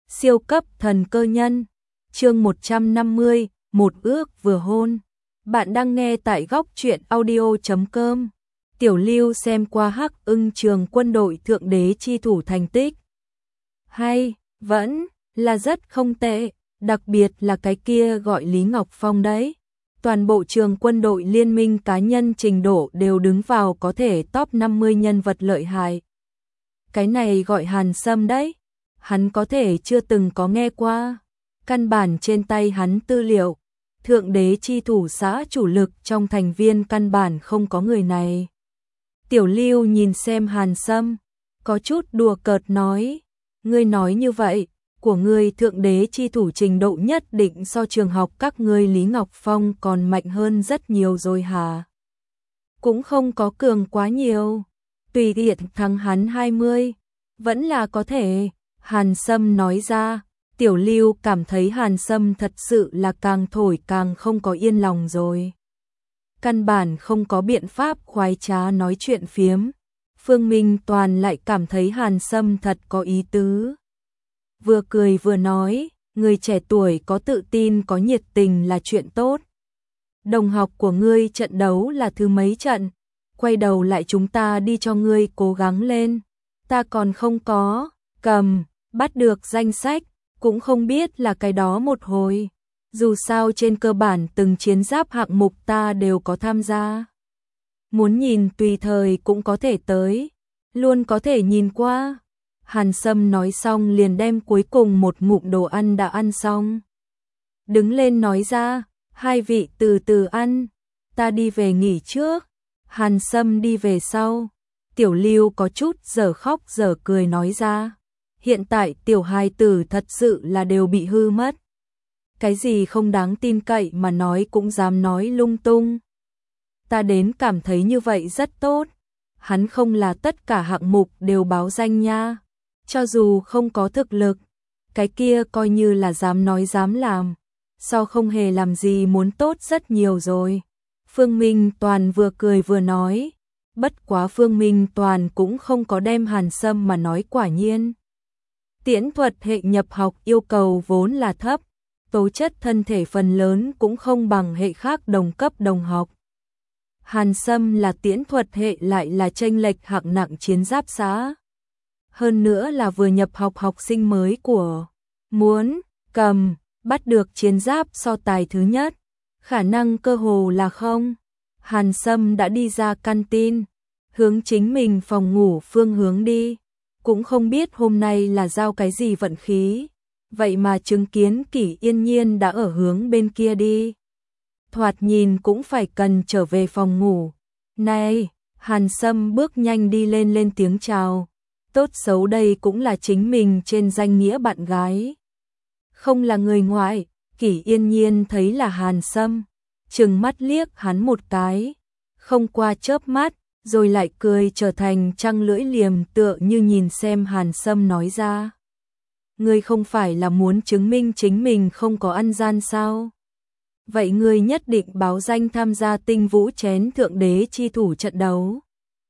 Siêu cấp thần cơ nhân. Chương 150, một ước vừa hôn. Bạn đang nghe tại góc truyện audio.com. Tiểu Lưu xem qua Hắc Ưng trường quân đội thượng đế chi thủ thành tích. Hay, vẫn là rất không tệ, đặc biệt là cái kia gọi Lý Ngọc Phong đấy. Toàn bộ trường quân đội liên minh cá nhân trình độ đều đứng vào có thể top 50 nhân vật lợi hại. Cái này gọi Hàn Sâm đấy. Hắn có thể chưa từng có nghe qua. Căn bản trên tay hắn tư liệu, thượng đế chi thủ xã chủ lực trong thành viên căn bản không có người này. Tiểu Lưu nhìn xem Hàn Sâm, có chút đùa cợt nói, ngươi nói như vậy, của ngươi thượng đế chi thủ trình độ nhất định so trường học các ngươi Lý Ngọc Phong còn mạnh hơn rất nhiều rồi hả? Cũng không có cường quá nhiều, tùy tiện thắng hắn 20, vẫn là có thể. Hàn Sâm nói ra, Tiểu Lưu cảm thấy Hàn Sâm thật sự là càng thổi càng không có yên lòng rồi. Căn bản không có biện pháp khoái trá nói chuyện phiếm. Phương Minh Toàn lại cảm thấy Hàn Sâm thật có ý tứ. Vừa cười vừa nói, người trẻ tuổi có tự tin có nhiệt tình là chuyện tốt. Đồng học của ngươi trận đấu là thứ mấy trận, quay đầu lại chúng ta đi cho ngươi cố gắng lên. Ta còn không có bắt được danh sách, cũng không biết là cái đó một hồi. Dù sao trên cơ bản từng chiến giáp hạng mục ta đều có tham gia. Muốn nhìn tùy thời cũng có thể tới, luôn có thể nhìn qua. Hàn Sâm nói xong liền đem cuối cùng một ngụm đồ ăn đã ăn xong. Đứng lên nói ra, hai vị từ từ ăn, ta đi về nghỉ trước. Hàn Sâm đi về sau. Tiểu Lưu có chút dở khóc dở cười nói ra. Hiện tại tiểu hài tử thật sự là đều bị hư mất. Cái gì không đáng tin cậy mà nói cũng dám nói lung tung. Ta đến cảm thấy như vậy rất tốt. Hắn không là tất cả hạng mục đều báo danh nha. Cho dù không có thực lực, cái kia coi như là dám nói dám làm. Sao không hề làm gì muốn tốt rất nhiều rồi. Phương Minh Toàn vừa cười vừa nói. Bất quá Phương Minh Toàn cũng không có đem Hàn Sâm mà nói quả nhiên. Tiễn thuật hệ nhập học yêu cầu vốn là thấp, tố chất thân thể phần lớn cũng không bằng hệ khác đồng cấp đồng học. Hàn Sâm là tiễn thuật hệ lại là chênh lệch hạng nặng chiến giáp xã. Hơn nữa là vừa nhập học học sinh mới của muốn bắt được chiến giáp so tài thứ nhất, khả năng cơ hồ là không. Hàn Sâm đã đi ra canteen, hướng chính mình phòng ngủ phương hướng đi. Cũng không biết hôm nay là giao cái gì vận khí, vậy mà chứng kiến Kỷ Yên Nhiên đã ở hướng bên kia đi. Thoạt nhìn cũng phải cần trở về phòng ngủ. Này, Hàn Sâm bước nhanh đi lên tiếng chào. Tốt xấu đây cũng là chính mình trên danh nghĩa bạn gái. Không là người ngoại. Kỷ Yên Nhiên thấy là Hàn Sâm, trừng mắt liếc hắn một cái, không qua chớp mắt, rồi lại cười trở thành trăng lưỡi liềm tựa như nhìn xem Hàn Sâm nói ra. Ngươi không phải là muốn chứng minh chính mình không có ăn gian sao? Vậy ngươi nhất định báo danh tham gia Tinh Vũ Chén thượng đế chi thủ trận đấu.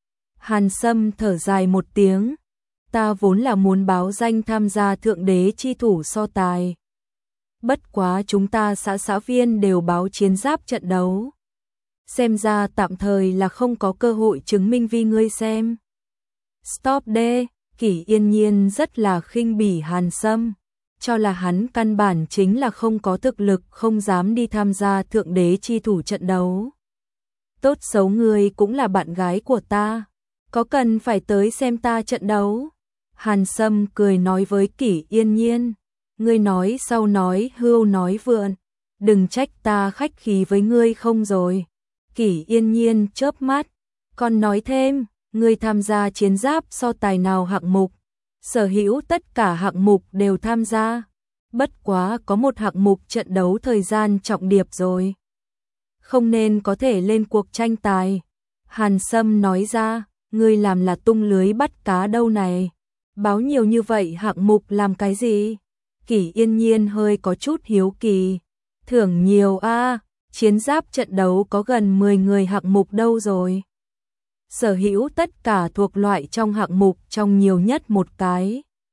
Hàn Sâm thở dài một tiếng. Ta vốn là muốn báo danh tham gia thượng đế chi thủ so tài. Bất quá chúng ta xã viên đều báo chiến giáp trận đấu. Xem ra tạm thời là không có cơ hội chứng minh vì ngươi xem. Stop đê, Kỷ Yên Nhiên rất là khinh bỉ Hàn Sâm, cho là hắn căn bản chính là không có thực lực không dám đi tham gia thượng đế chi thủ trận đấu. Tốt xấu ngươi cũng là bạn gái của ta, có cần phải tới xem ta trận đấu? Hàn Sâm cười nói với Kỷ Yên Nhiên, ngươi nói sau nói hưu nói vượn, đừng trách ta khách khí với ngươi không rồi. Kỷ Yên Nhiên chớp mắt, còn nói thêm, ngươi tham gia chiến giáp so tài nào hạng mục, sở hữu tất cả hạng mục đều tham gia, bất quá có một hạng mục trận đấu thời gian trọng điệp rồi. Không nên có thể lên cuộc tranh tài. Hàn Sâm nói ra, ngươi làm là tung lưới bắt cá đâu này, báo nhiều như vậy hạng mục làm cái gì? Kỷ Yên Nhiên hơi có chút hiếu kỳ, thưởng nhiều a. Chiến giáp trận đấu có gần 10 người hạng mục đâu rồi. Sở hữu tất cả thuộc loại trong hạng mục trong nhiều nhất một cái.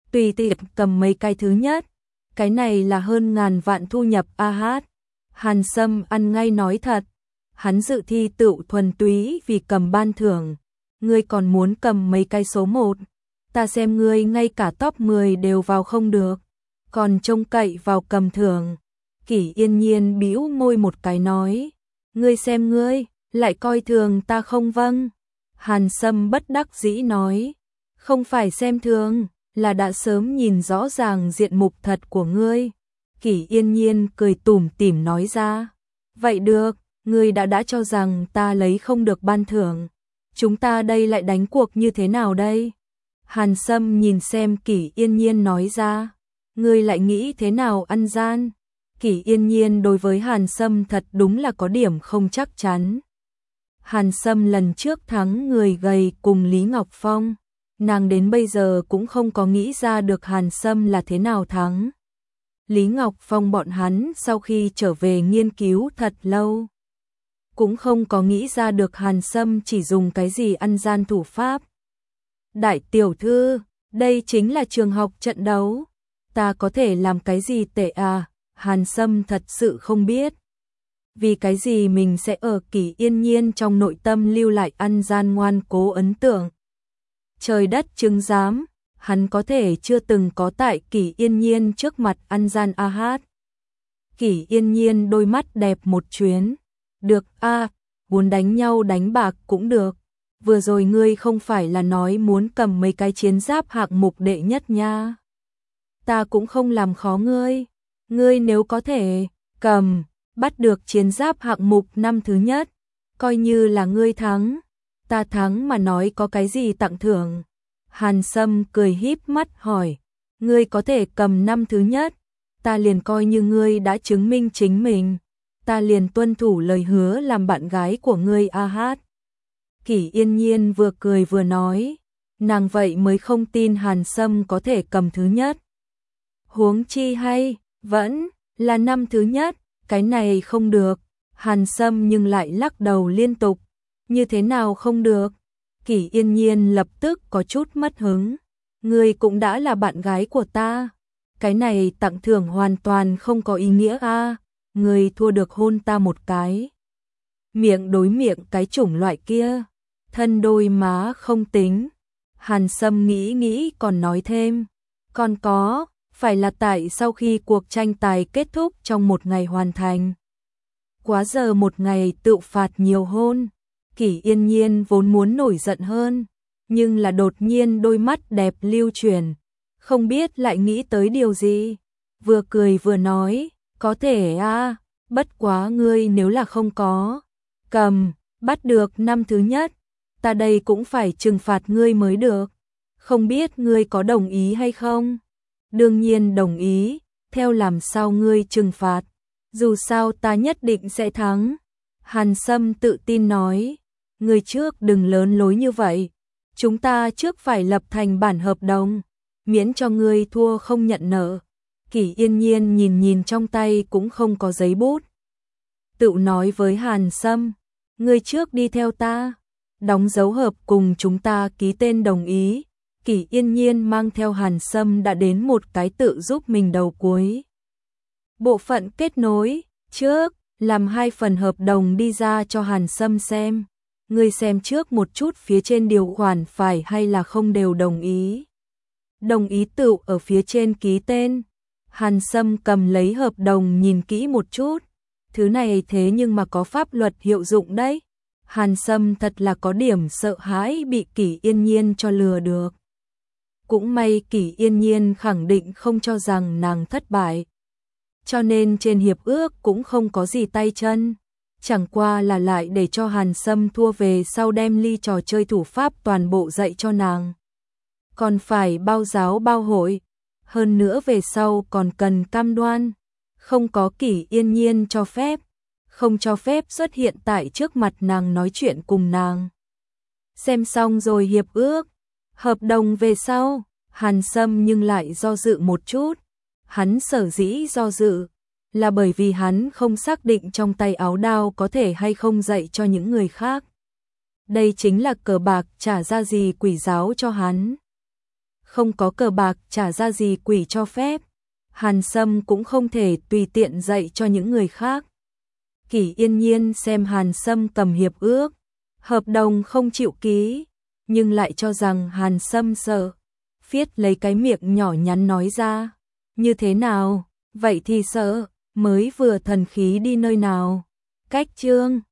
tùy tiện cầm mấy cái thứ nhất. Cái này là hơn ngàn vạn thu nhập a hát. Hàn Sâm ăn ngay nói thật. Hắn dự thi tựu thuần túy vì cầm ban thưởng. Ngươi còn muốn cầm mấy cái số 1. Ta xem ngươi ngay cả top 10 đều vào không được. Còn trông cậy vào cầm thưởng. Kỷ Yên Nhiên bĩu môi một cái nói. Ngươi xem ngươi, lại coi thường ta không vâng. Hàn Sâm bất đắc dĩ nói. Không phải xem thường, là đã sớm nhìn rõ ràng diện mục thật của ngươi. Kỷ Yên Nhiên cười tủm tỉm nói ra. Vậy được, ngươi đã cho rằng ta lấy không được ban thưởng. Chúng ta đây lại đánh cuộc như thế nào đây? Hàn Sâm nhìn xem Kỷ Yên Nhiên nói ra. Ngươi lại nghĩ thế nào ăn gian? Kỷ Yên Nhiên đối với Hàn Sâm thật đúng là có điểm không chắc chắn. Hàn Sâm lần trước thắng người gầy cùng Lý Ngọc Phong. Nàng đến bây giờ cũng không có nghĩ ra được Hàn Sâm là thế nào thắng. Lý Ngọc Phong bọn hắn sau khi trở về nghiên cứu thật lâu. Cũng không có nghĩ ra được Hàn Sâm chỉ dùng cái gì ăn gian thủ pháp. Đại tiểu thư, đây chính là trường học trận đấu. Ta có thể làm cái gì tệ à? Hàn Sâm thật sự không biết. Vì cái gì mình sẽ ở Kỷ Yên Nhiên trong nội tâm lưu lại ăn gian ngoan cố ấn tượng. Trời đất chứng giám, hắn có thể chưa từng có tại Kỷ Yên Nhiên trước mặt ăn gian a hát. Kỷ Yên Nhiên đôi mắt đẹp một chuyến. Được a, muốn đánh nhau đánh bạc cũng được. Vừa rồi ngươi không phải là nói muốn cầm mấy cái chiến giáp hạng mục đệ nhất nha. Ta cũng không làm khó ngươi. Ngươi nếu có thể cầm, bắt được chiến giáp hạng mục năm thứ nhất, coi như là ngươi thắng. Ta thắng mà nói có cái gì tặng thưởng. Hàn Sâm cười híp mắt hỏi. Ngươi có thể cầm năm thứ nhất, ta liền coi như ngươi đã chứng minh chính mình. Ta liền tuân thủ lời hứa làm bạn gái của ngươi a hát. Kỷ Yên Nhiên vừa cười vừa nói. Nàng vậy mới không tin Hàn Sâm có thể cầm thứ nhất. Huống chi hay, vẫn là năm thứ nhất, cái này không được. Hàn Sâm nhưng lại lắc đầu liên tục. Như thế nào không được? Kỷ Yên Nhiên lập tức có chút mất hứng. Ngươi cũng đã là bạn gái của ta. Cái này tặng thưởng hoàn toàn không có ý nghĩa a. Ngươi thua được hôn ta một cái. Miệng đối miệng cái chủng loại kia. Thân đôi má không tính. Hàn Sâm nghĩ còn nói thêm. Còn có, phải là tại sau khi cuộc tranh tài kết thúc trong một ngày hoàn thành. Quá giờ một ngày tự phạt nhiều hôn. Kỷ Yên Nhiên vốn muốn nổi giận hơn, nhưng là đột nhiên đôi mắt đẹp lưu chuyển, không biết lại nghĩ tới điều gì, vừa cười vừa nói, có thể a, bất quá ngươi nếu là không có cầm, bắt được năm thứ nhất, ta đây cũng phải trừng phạt ngươi mới được, không biết ngươi có đồng ý hay không? Đương nhiên đồng ý, theo làm sao ngươi trừng phạt, dù sao ta nhất định sẽ thắng. Hàn Sâm tự tin nói. Ngươi trước đừng lớn lối như vậy, chúng ta trước phải lập thành bản hợp đồng, miễn cho ngươi thua không nhận nợ. Kỷ Yên Nhiên nhìn trong tay cũng không có giấy bút. Tự nói với Hàn Sâm, ngươi trước đi theo ta, đóng dấu hợp cùng chúng ta ký tên đồng ý. Kỷ Yên Nhiên mang theo Hàn Sâm đã đến một cái tự giúp mình đầu cuối. Bộ phận kết nối, trước, làm 2 phần hợp đồng đi ra cho Hàn Sâm xem. Ngươi xem trước một chút phía trên điều khoản phải hay là không đều đồng ý. Đồng ý tựu ở phía trên ký tên. Hàn Sâm cầm lấy hợp đồng nhìn kỹ một chút. Thứ này thế nhưng mà có pháp luật hiệu dụng đấy. Hàn Sâm thật là có điểm sợ hãi bị Kỷ Yên Nhiên cho lừa được. Cũng may Kỷ Yên Nhiên khẳng định không cho rằng nàng thất bại. Cho nên trên hiệp ước cũng không có gì tay chân. Chẳng qua là lại để cho Hàn Sâm thua về sau đem ly trò chơi thủ pháp toàn bộ dạy cho nàng. Còn phải bao giáo bao hội. Hơn nữa về sau còn cần cam đoan. Không có Kỷ Yên Nhiên cho phép. Không cho phép xuất hiện tại trước mặt nàng nói chuyện cùng nàng. Xem xong rồi hiệp ước. Hợp đồng về sau. Hàn Sâm nhưng lại do dự một chút. Hắn sở dĩ do dự là bởi vì hắn không xác định trong tay áo đao có thể hay không dạy cho những người khác. Đây chính là cờ bạc trả ra gì quỷ giáo cho hắn. không có cờ bạc trả ra gì quỷ cho phép. Hàn Sâm cũng không thể tùy tiện dạy cho những người khác. Kỷ Yên Nhiên xem Hàn Sâm cầm hiệp ước, hợp đồng không chịu ký, nhưng lại cho rằng Hàn Sâm sợ. Phiết lấy cái miệng nhỏ nhắn nói ra, như thế nào, vậy thì sợ, mới vừa thần khí đi nơi nào. Cách chương